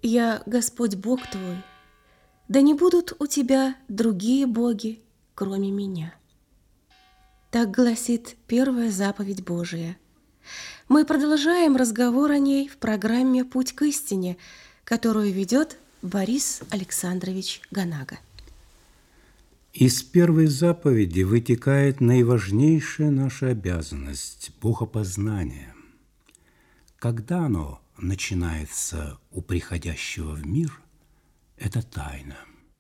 «Я Господь Бог твой, да не будут у тебя другие боги, кроме меня». Так гласит первая заповедь Божия. Мы продолжаем разговор о ней в программе «Путь к истине», которую ведет Борис Александрович Ганага. Из первой заповеди вытекает наиважнейшая наша обязанность – богопознание. Когда оно начинается у приходящего в мир, это тайна.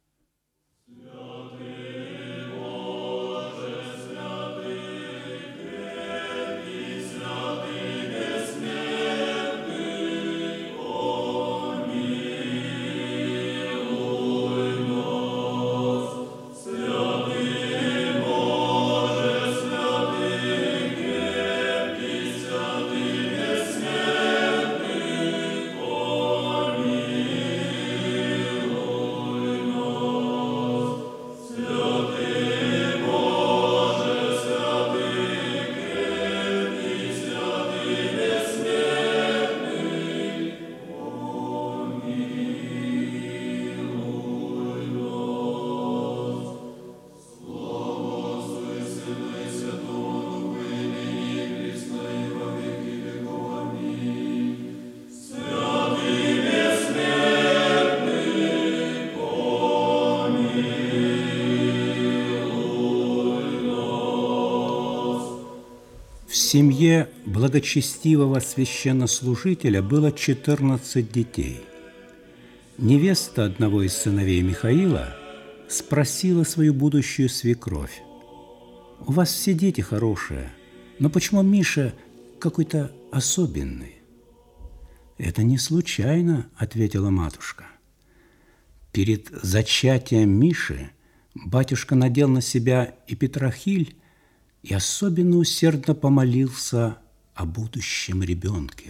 В семье благочестивого священнослужителя было 14 детей. Невеста одного из сыновей Михаила спросила свою будущую свекровь: «У вас все дети хорошие, но почему Миша какой-то особенный?» «Это не случайно», – ответила матушка. Перед зачатием Миши батюшка надел на себя эпитрахиль и особенно усердно помолился о будущем ребенке.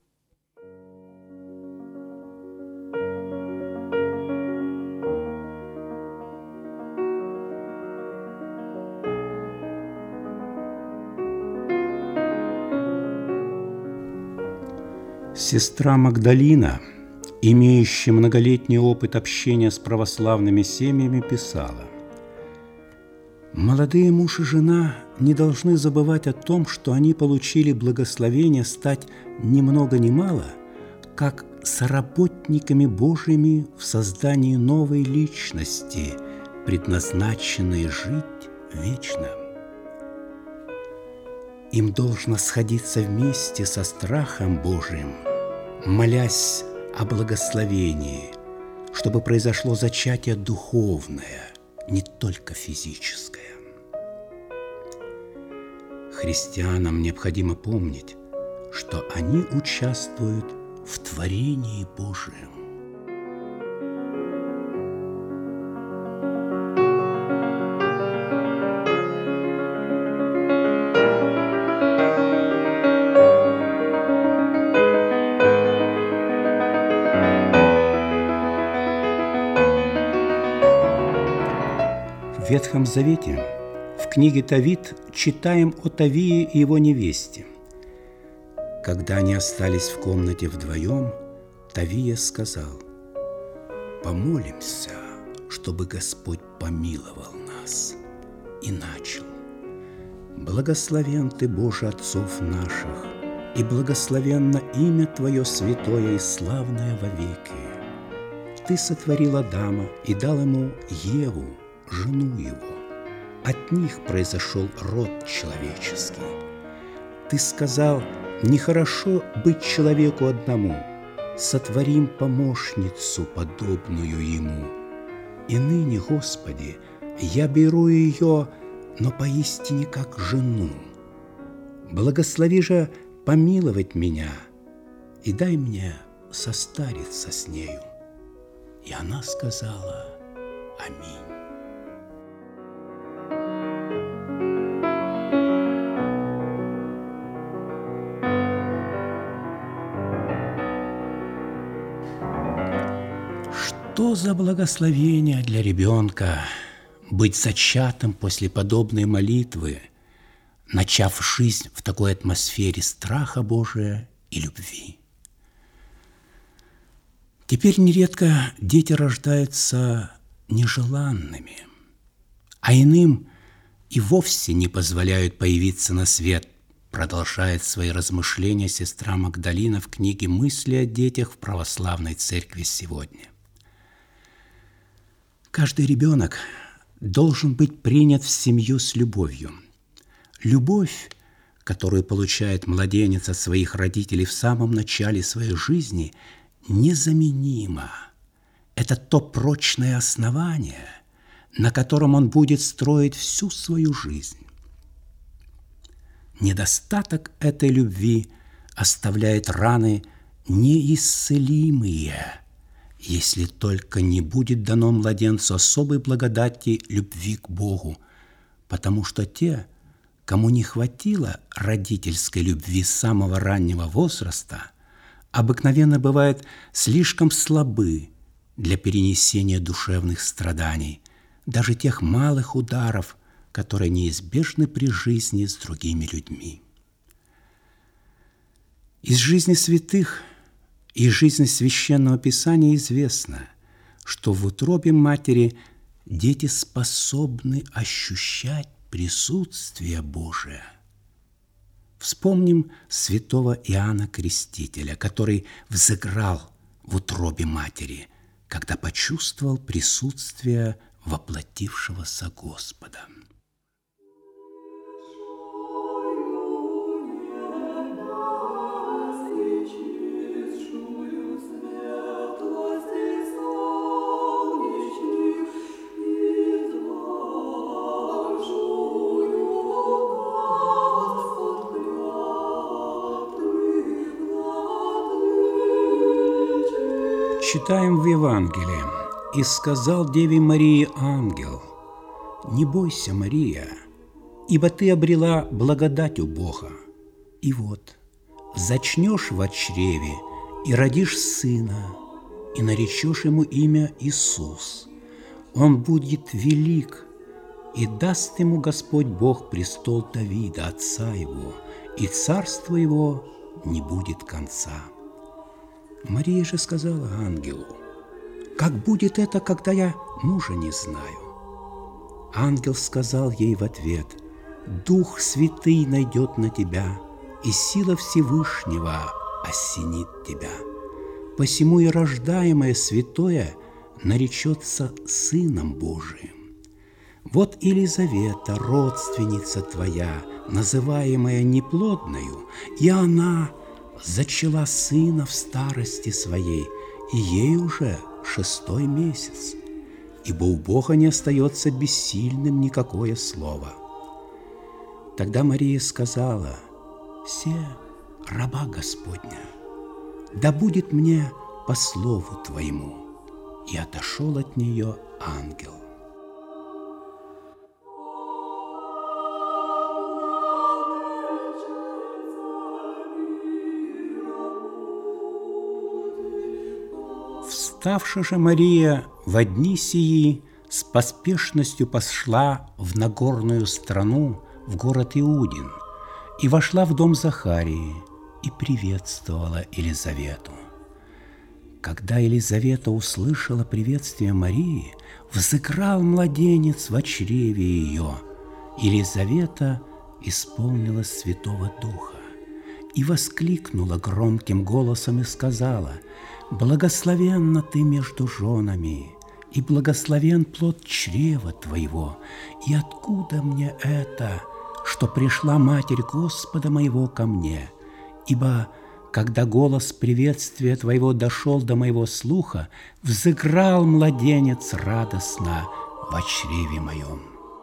Сестра Магдалина, имеющая многолетний опыт общения с православными семьями, писала: «Молодые муж и жена не должны забывать о том, что они получили благословение стать ни много ни мало, как соработниками Божьими в создании новой личности, предназначенной жить вечно. Им должно сходиться вместе со страхом Божиим, молясь о благословении, чтобы произошло зачатие духовное, не только физическое. Христианам необходимо помнить, что они участвуют в творении Божием. В Ветхом Завете, в книге Товит, читаем о Товии и его невесте. Когда они остались в комнате вдвоем, Товия сказал: «Помолимся, чтобы Господь помиловал нас». И начал: «Благословен Ты, Боже, отцов наших, и благословенно имя Твое святое и славное вовеки. Ты сотворил Адама и дал ему Еву, жену его. От них произошел род человеческий. Ты сказал: нехорошо быть человеку одному, сотворим помощницу, подобную ему. И ныне, Господи, я беру ее, но поистине как жену. Благослови же помиловать меня и дай мне состариться с нею». И она сказала: «Аминь». Что за благословение для ребенка быть зачатым после подобной молитвы, начав жизнь в такой атмосфере страха Божия и любви. Теперь нередко дети рождаются нежеланными, а иным и вовсе не позволяют появиться на свет, продолжает свои размышления сестра Магдалина в книге «Мысли о детях в православной церкви сегодня». Каждый ребенок должен быть принят в семью с любовью. Любовь, которую получает младенец от своих родителей в самом начале своей жизни, незаменима. Это то прочное основание, на котором он будет строить всю свою жизнь. Недостаток этой любви оставляет раны неисцелимые, если только не будет дано младенцу особой благодати любви к Богу, потому что те, кому не хватило родительской любви с самого раннего возраста, обыкновенно бывают слишком слабы для перенесения душевных страданий, даже тех малых ударов, которые неизбежны при жизни с другими людьми. Из жизни святых и из жизни Священного Писания известно, что в утробе матери дети способны ощущать присутствие Божие. Вспомним святого Иоанна Крестителя, который взыграл в утробе матери, когда почувствовал присутствие воплотившегося Господа. Читаем в Евангелии: «И сказал Деве Марии ангел: не бойся, Мария, ибо ты обрела благодать у Бога. И вот, зачнешь во чреве и родишь сына, и наречешь ему имя Иисус. Он будет велик, и даст ему Господь Бог престол Давида, отца его, и царство его не будет конца». Мария же сказала ангелу: «Как будет это, когда я мужа не знаю?» Ангел сказал ей в ответ: «Дух Святый найдет на тебя, и сила Всевышнего осенит тебя. Посему и рождаемое святое наречется Сыном Божиим. Вот Елизавета, родственница твоя, называемая неплодною, и она зачала сына в старости своей, и ей уже 6-й месяц, ибо у Бога не остается бессильным никакое слово». Тогда Мария сказала: «Се раба Господня, да будет мне по слову Твоему». И отошел от нее ангел. Вставши же Мария во дни сии с поспешностью пошла в Нагорную страну, в город Иудин, и вошла в дом Захарии и приветствовала Елизавету. Когда Елизавета услышала приветствие Марии, взыграл младенец во чреве ее. Елизавета исполнилась Святого Духа и воскликнула громким голосом и сказала: «Благословенна ты между женами, и благословен плод чрева твоего. И откуда мне это, что пришла Матерь Господа моего ко мне? Ибо когда голос приветствия твоего дошел до моего слуха, взыграл младенец радостно во чреве моем».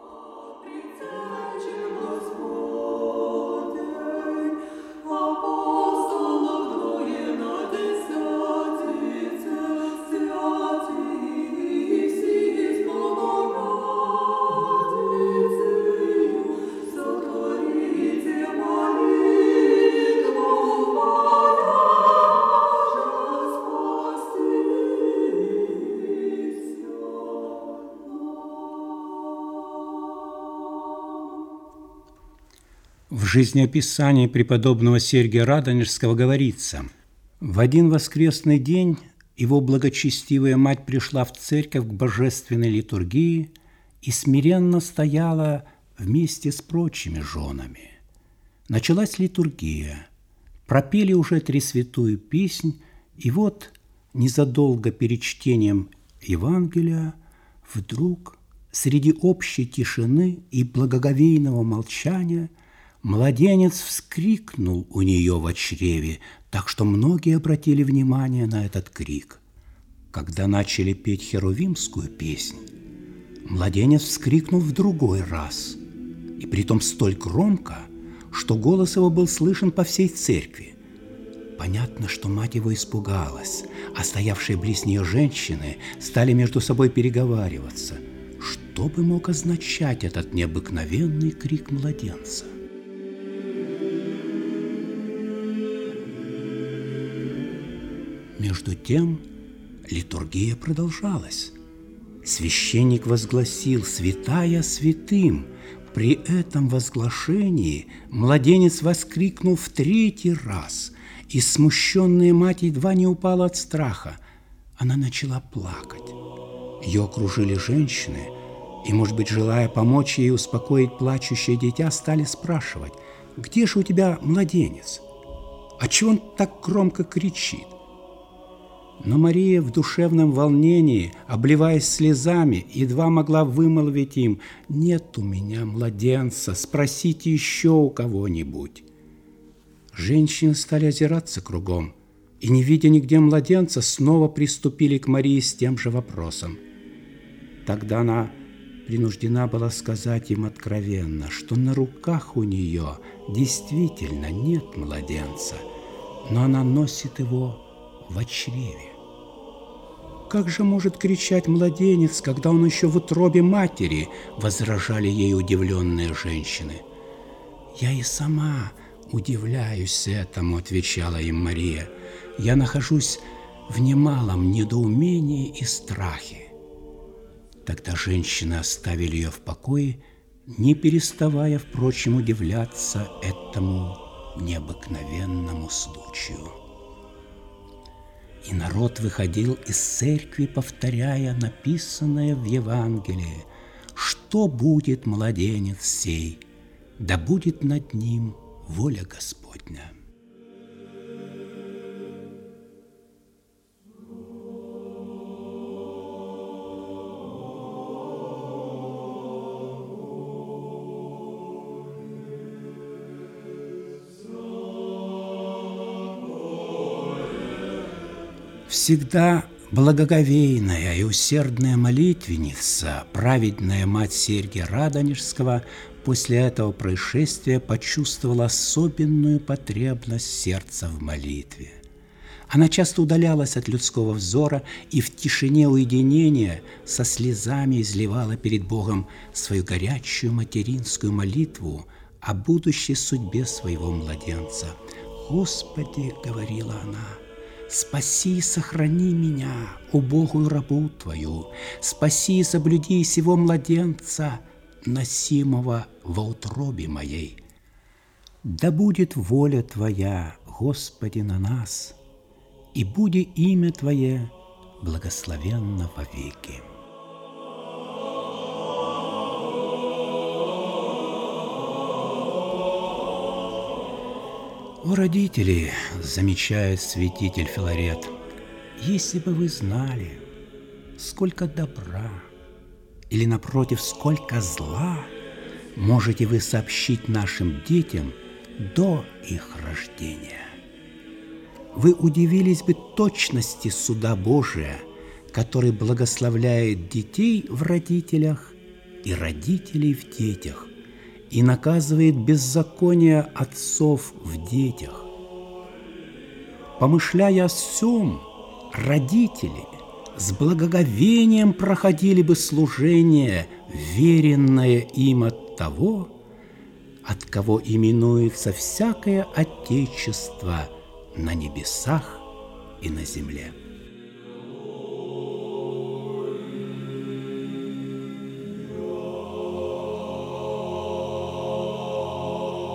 В жизнеописании преподобного Сергия Радонежского говорится: «В один воскресный день его благочестивая мать пришла в церковь к божественной литургии и смиренно стояла вместе с прочими женами. Началась литургия, пропели уже Тресвятую песнь, и вот незадолго перед чтением Евангелия вдруг среди общей тишины и благоговейного молчания младенец вскрикнул у нее во чреве, так что многие обратили внимание на этот крик. Когда начали петь херувимскую песнь, младенец вскрикнул в другой раз, и притом столь громко, что голос его был слышен по всей церкви. Понятно, что мать его испугалась, а стоявшие близ нее женщины стали между собой переговариваться. Что бы мог означать этот необыкновенный крик младенца? Между тем литургия продолжалась. Священник возгласил «Святая святым». При этом возглашении младенец воскликнул в третий раз, и смущенная мать едва не упала от страха. Она начала плакать. Ее окружили женщины, и, может быть, желая помочь ей успокоить плачущее дитя, стали спрашивать: «Где же у тебя младенец? Отчего он так громко кричит?» Но Мария в душевном волнении, обливаясь слезами, едва могла вымолвить им: «Нет у меня младенца, спросите еще у кого-нибудь». Женщины стали озираться кругом, и, не видя нигде младенца, снова приступили к Марии с тем же вопросом. Тогда она принуждена была сказать им откровенно, что на руках у нее действительно нет младенца, но она носит его в чреве. «Как же может кричать младенец, когда он еще в утробе матери?» – возражали ей удивленные женщины. «Я и сама удивляюсь этому», – отвечала им Мария. «Я нахожусь в немалом недоумении и страхе». Тогда женщины оставили ее в покое, не переставая, впрочем, удивляться этому необыкновенному случаю. И народ выходил из церкви, повторяя написанное в Евангелии: «Что будет младенец сей? Да будет над ним воля Господня». Всегда благоговейная и усердная молитвенница, праведная мать Сергия Радонежского, после этого происшествия почувствовала особенную потребность сердца в молитве. Она часто удалялась от людского взора и в тишине уединения со слезами изливала перед Богом свою горячую материнскую молитву о будущей судьбе своего младенца. «Господи, — говорила она, — спаси и сохрани меня, убогую рабу Твою, спаси и соблюди сего младенца, носимого во утробе моей. Да будет воля Твоя, Господи, на нас, и буди имя Твое благословенно вовеки». «О, родители, — замечает святитель Филарет, — если бы вы знали, сколько добра или, напротив, сколько зла можете вы сообщить нашим детям до их рождения, вы удивились бы точности суда Божия, который благословляет детей в родителях и родителей в детях, и наказывает беззаконие отцов в детях. Помышляя о сем, родители с благоговением проходили бы служение, веренное им от того, от кого именуется всякое отечество на небесах и на земле».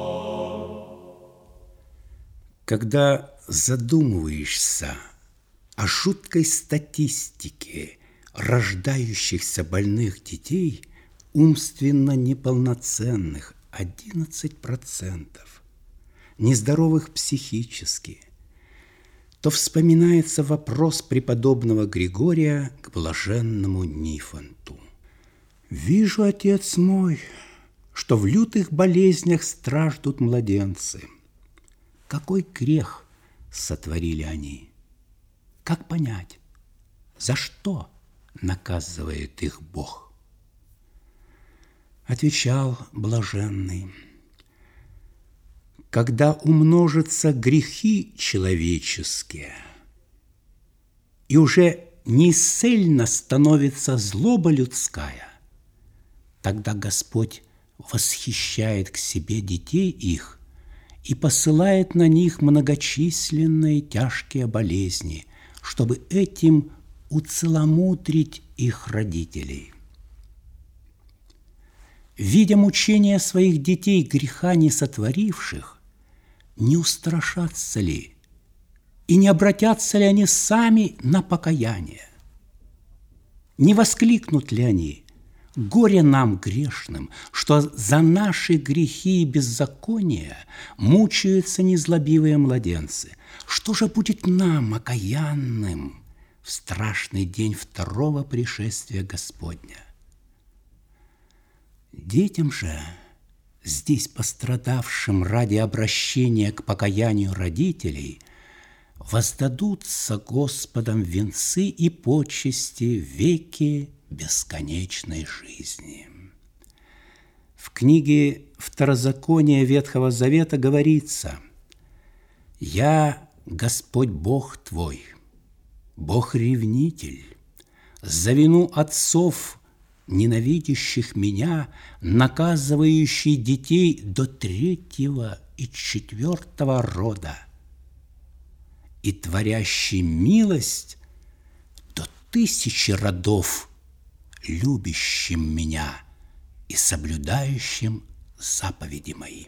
Когда задумываешься о жуткой статистике рождающихся больных детей, умственно неполноценных 11%, нездоровых психически, то вспоминается вопрос преподобного Григория к блаженному Нифонту. «Вижу, отец мой, что в лютых болезнях страждут младенцы. Какой грех сотворили они? Как понять, за что наказывает их Бог?» Отвечал блаженный: «Когда умножатся грехи человеческие, и уже неисцельно становится злоба людская, тогда Господь восхищает к себе детей их и посылает на них многочисленные тяжкие болезни, чтобы этим уцеломудрить их родителей. Видя мучения своих детей, греха не сотворивших, не устрашатся ли и не обратятся ли они сами на покаяние? Не воскликнут ли они: «Горе нам, грешным, что за наши грехи и беззакония мучаются незлобивые младенцы. Что же будет нам, окаянным, в страшный день второго пришествия Господня?» Детям же, здесь пострадавшим ради обращения к покаянию родителей, воздадутся Господом венцы и почести в веки бесконечной жизни. В книге Второзакония Ветхого Завета говорится: «Я, Господь Бог твой, Бог-ревнитель, за вину отцов, ненавидящих меня, наказывающий детей до 3-го и 4-го рода, и творящий милость до 1000 родов, любящим меня и соблюдающим заповеди мои».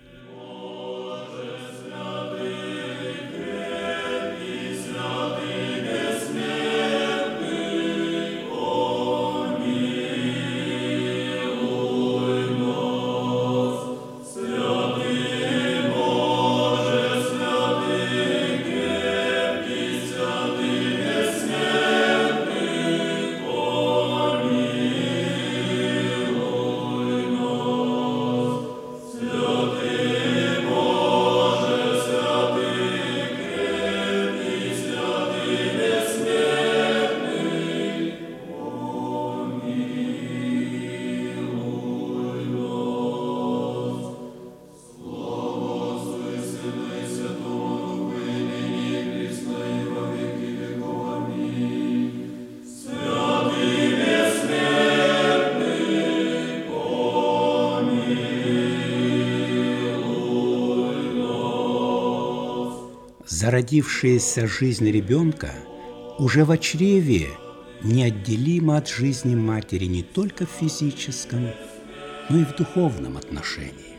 Зародившаяся жизнь ребенка уже в чреве неотделима от жизни матери не только в физическом, но и в духовном отношении.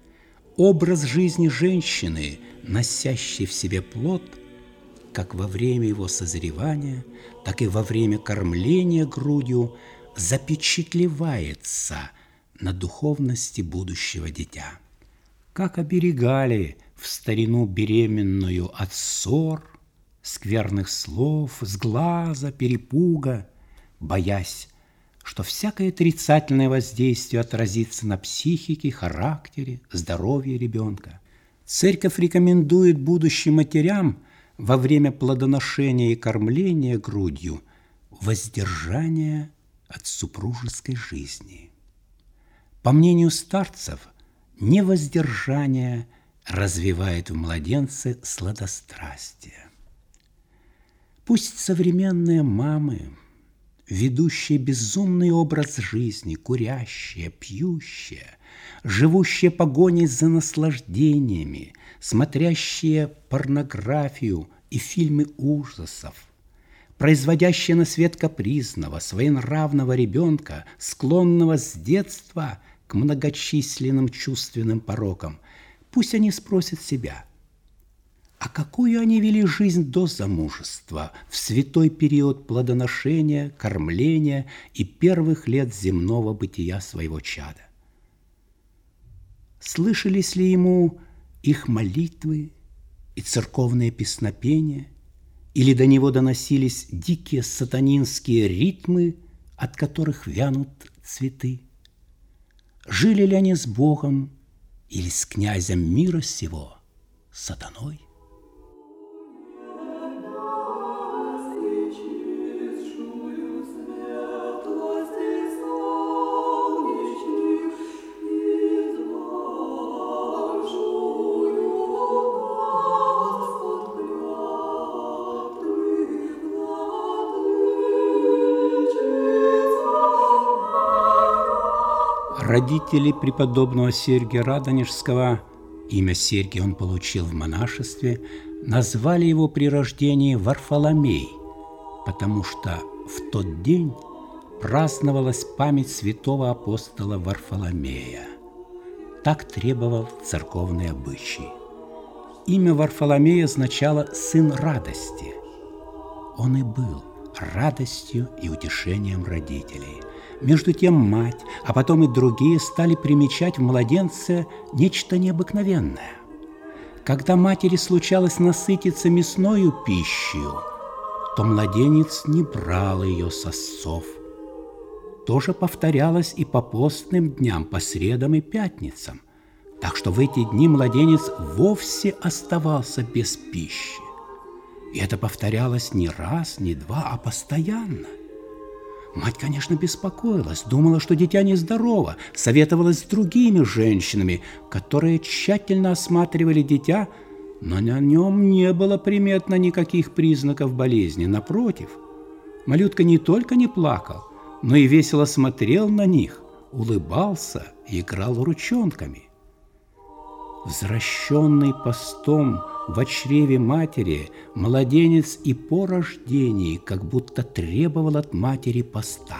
Образ жизни женщины, носящей в себе плод, как во время его созревания, так и во время кормления грудью, запечатлевается на духовности будущего дитя. Как оберегали в старину беременную от ссор, скверных слов, сглаза, перепуга, боясь, что всякое отрицательное воздействие отразится на психике, характере, здоровье ребенка. Церковь рекомендует будущим матерям во время плодоношения и кормления грудью воздержание от супружеской жизни. По мнению старцев, невоздержание развивает в младенце сладострастие. Пусть современные мамы, ведущие безумный образ жизни, курящие, пьющие, живущие погоней за наслаждениями, смотрящие порнографию и фильмы ужасов, производящие на свет капризного, своенравного ребенка, склонного с детства к многочисленным чувственным порокам, пусть они спросят себя: А какую они вели жизнь до замужества, в святой период плодоношения, кормления и первых лет земного бытия своего чада? Слышались ли ему их молитвы и церковные песнопения, или до него доносились дикие сатанинские ритмы, от которых вянут цветы? Жили ли они с Богом или с князем мира сего, сатаной? Родители преподобного Сергия Радонежского, имя Сергий он получил в монашестве, назвали его при рождении Варфоломей, потому что в тот день праздновалась память святого апостола Варфоломея. Так требовал церковный обычай. Имя Варфоломея означало «сын радости». Он и был радостью и утешением родителей. Между тем мать, а потом и другие стали примечать в младенце нечто необыкновенное. Когда матери случалось насытиться мясною пищей, то младенец не брал ее со сосов. То же повторялось и по постным дням, по средам и пятницам, так что в эти дни младенец вовсе оставался без пищи. И это повторялось не раз, не два, а постоянно. Мать, конечно, беспокоилась, думала, что дитя нездорово, советовалась с другими женщинами, которые тщательно осматривали дитя, но на нем не было приметно никаких признаков болезни. Напротив, малютка не только не плакал, но и весело смотрел на них, улыбался и играл ручонками. Возвращенный постом в чреве матери, младенец и по рождении как будто требовал от матери поста.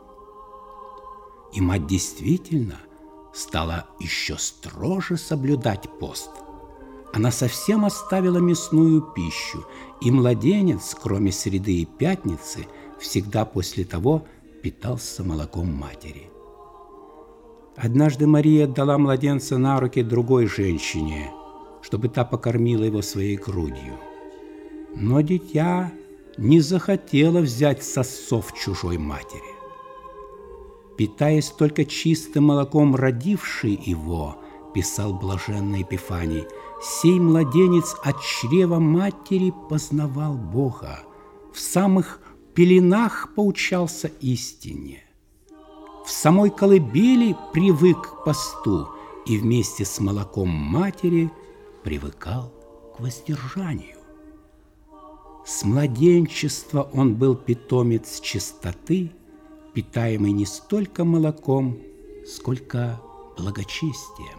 И мать действительно стала еще строже соблюдать пост. Она совсем оставила мясную пищу, и младенец, кроме среды и пятницы, всегда после того питался молоком матери. Однажды Мария отдала младенца на руки другой женщине, чтобы та покормила его своей грудью. Но дитя не захотело взять сосов чужой матери. Питаясь только чистым молоком родившей его, писал блаженный Епифаний, сей младенец от чрева матери познавал Бога, в самых пеленах поучался истине. В самой колыбели привык к посту и вместе с молоком матери привыкал к воздержанию. С младенчества он был питомец чистоты, питаемый не столько молоком, сколько благочестием.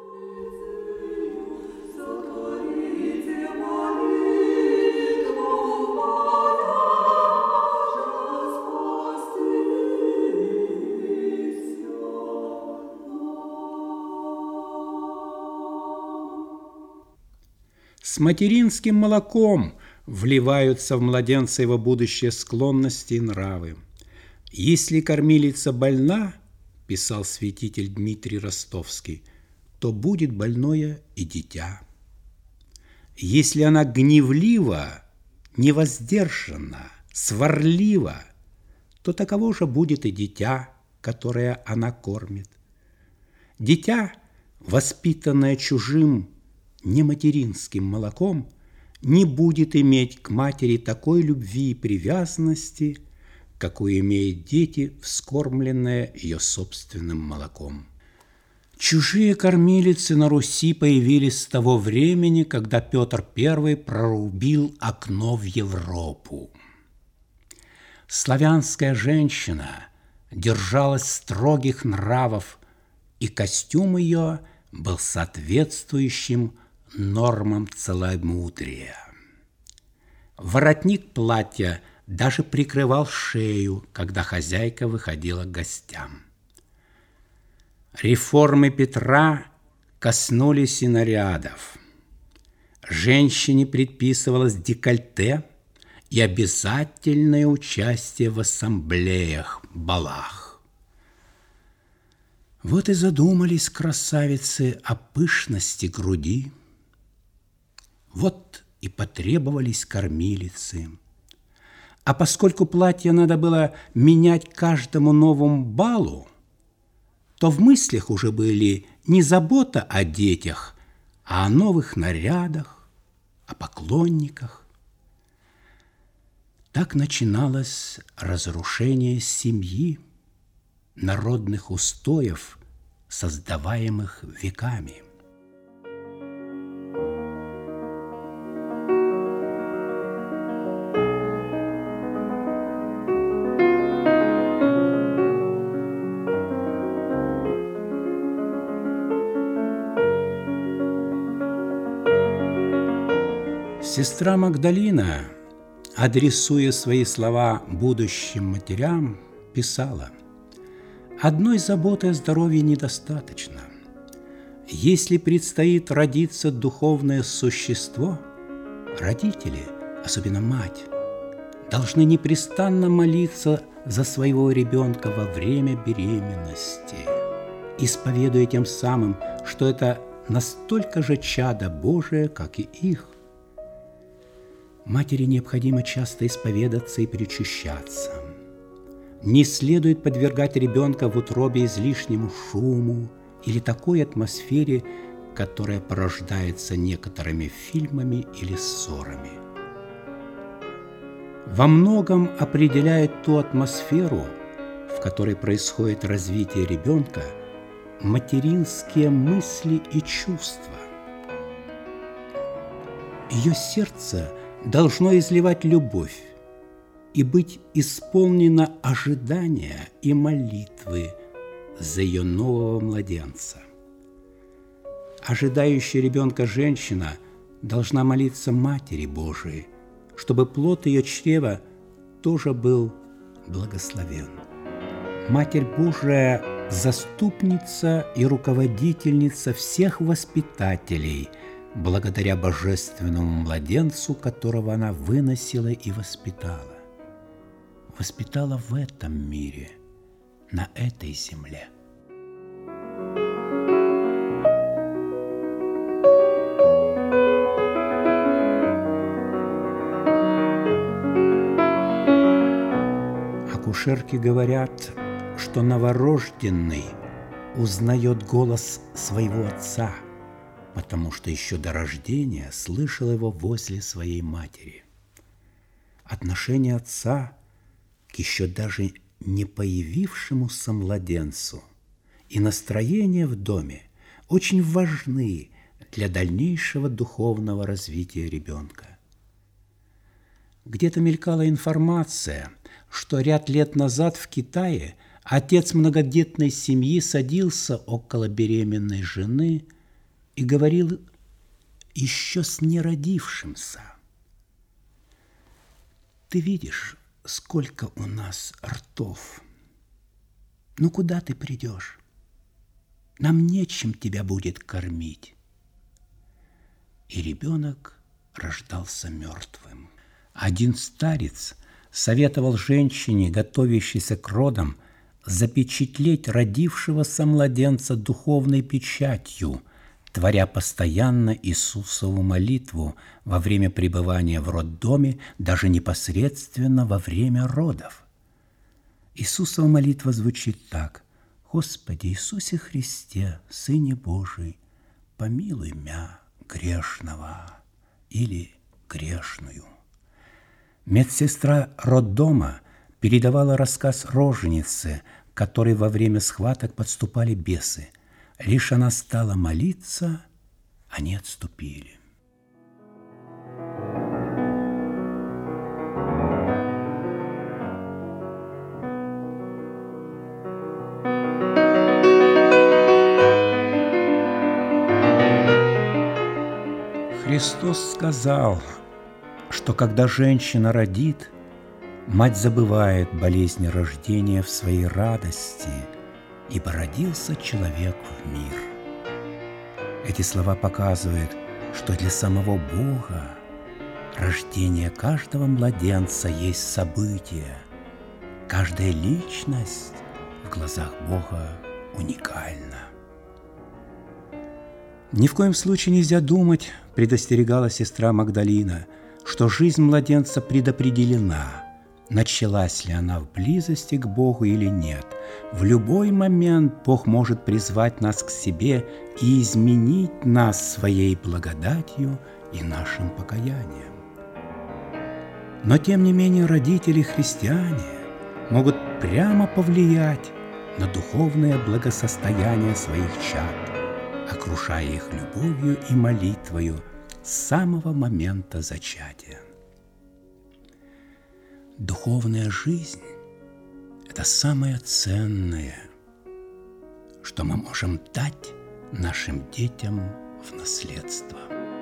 С материнским молоком вливаются в младенца его будущие склонности и нравы. Если кормилица больна, писал святитель Дмитрий Ростовский, то будет больное и дитя. Если она гневлива, невоздержана, сварлива, то таково же будет и дитя, которое она кормит. Дитя, воспитанное чужим, нематеринским молоком, не будет иметь к матери такой любви и привязанности, какую имеют дети, вскормленные ее собственным молоком. Чужие кормилицы на Руси появились с того времени, когда Петр I прорубил окно в Европу. Славянская женщина держалась строгих нравов, и костюм ее был соответствующим нормам целомудрия. Воротник платья даже прикрывал шею, когда хозяйка выходила к гостям. Реформы Петра коснулись и нарядов. Женщине предписывалось декольте и обязательное участие в ассамблеях, балах. Вот и задумались красавицы о пышности груди, вот и потребовались кормилицы. А поскольку платье надо было менять каждому новому балу, то в мыслях уже были не забота о детях, а о новых нарядах, о поклонниках. Так начиналось разрушение семьи, народных устоев, создаваемых веками. Сестра Магдалина, адресуя свои слова будущим матерям, писала: «Одной заботы о здоровье недостаточно. Если предстоит родиться духовное существо, родители, особенно мать, должны непрестанно молиться за своего ребенка во время беременности, исповедуя тем самым, что это настолько же чадо Божие, как и их. Матери необходимо часто исповедаться и причащаться. Не следует подвергать ребенка в утробе излишнему шуму или такой атмосфере, которая порождается некоторыми фильмами или ссорами. Во многом определяет ту атмосферу, в которой происходит развитие ребенка, материнские мысли и чувства. Ее сердце должно изливать любовь и быть исполнено ожидания и молитвы за ее нового младенца. Ожидающая ребенка женщина должна молиться Матери Божией, чтобы плод ее чрева тоже был благословен. Матерь Божия – заступница и руководительница всех воспитателей, благодаря божественному младенцу, которого она выносила и воспитала. Воспитала в этом мире, на этой земле. Акушерки говорят, что новорожденный узнает голос своего отца, потому что еще до рождения слышал его возле своей матери. Отношение отца к еще даже не появившемуся младенцу и настроение в доме очень важны для дальнейшего духовного развития ребенка. Где-то мелькала информация, что ряд лет назад в Китае отец многодетной семьи садился около беременной жены и говорил еще с неродившимся: «Ты видишь, сколько у нас ртов? Ну куда ты придешь? Нам нечем тебя будет кормить». И ребенок рождался мертвым. Один старец советовал женщине, готовящейся к родам, запечатлеть родившегося младенца духовной печатью, творя постоянно Иисусову молитву во время пребывания в роддоме, даже непосредственно во время родов. Иисусова молитва звучит так: «Господи Иисусе Христе, Сыне Божий, помилуй мя грешного» или «грешную». Медсестра роддома передавала рассказ роженицы, которой во время схваток подступали бесы. Лишь она стала молиться, они отступили. Христос сказал, что когда женщина родит, мать забывает болезни рождения в своей радости, ибо родился человек в мир. Эти слова показывают, что для самого Бога рождение каждого младенца есть событие. Каждая личность в глазах Бога уникальна. Ни в коем случае нельзя думать, предостерегала сестра Магдалина, что жизнь младенца предопределена, началась ли она в близости к Богу или нет. В любой момент Бог может призвать нас к себе и изменить нас своей благодатью и нашим покаянием. Но, тем не менее, родители-христиане могут прямо повлиять на духовное благосостояние своих чад, окружая их любовью и молитвою с самого момента зачатия. Духовная жизнь – это самое ценное, что мы можем дать нашим детям в наследство.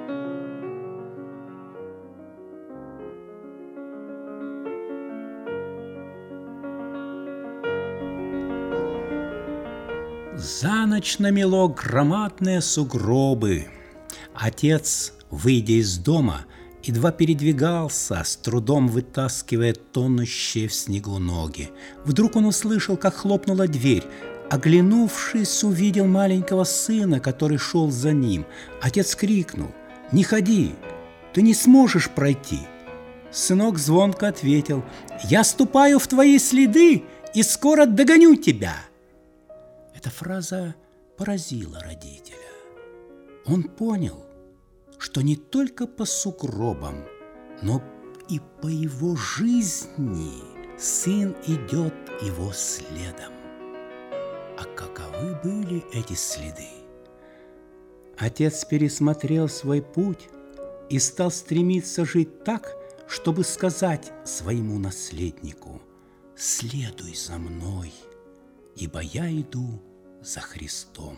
За ночь намело громадные сугробы. Отец, выйдя из дома, едва передвигался, с трудом вытаскивая тонущие в снегу ноги. Вдруг он услышал, как хлопнула дверь. Оглянувшись, увидел маленького сына, который шел за ним. Отец крикнул: «Не ходи, ты не сможешь пройти». Сынок звонко ответил: «Я ступаю в твои следы и скоро догоню тебя». Эта фраза поразила родителя. Он понял, что не только по сугробам, но и по его жизни сын идет его следом. А каковы были эти следы? Отец пересмотрел свой путь и стал стремиться жить так, чтобы сказать своему наследнику: «Следуй за мной, ибо я иду за Христом».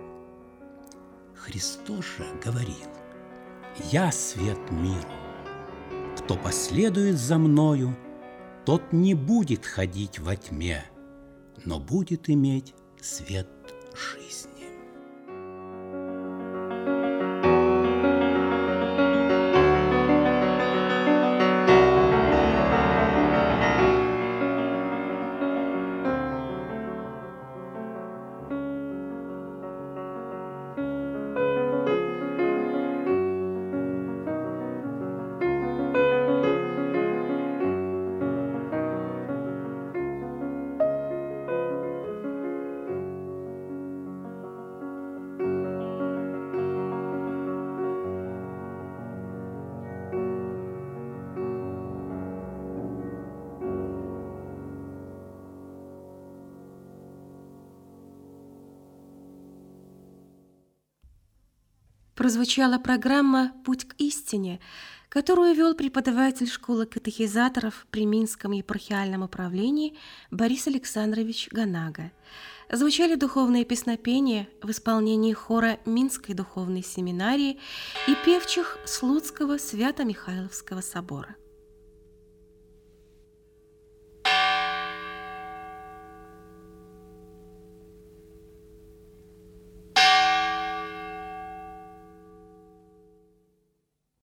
Христос же говорил: «Я свет миру. Кто последует за мною, тот не будет ходить во тьме, но будет иметь свет жизни». Прозвучала программа «Путь к истине», которую вел преподаватель школы катехизаторов при Минском епархиальном управлении Борис Александрович Ганага. Звучали духовные песнопения в исполнении хора Минской духовной семинарии и певчих Слуцкого Свято-Михайловского собора.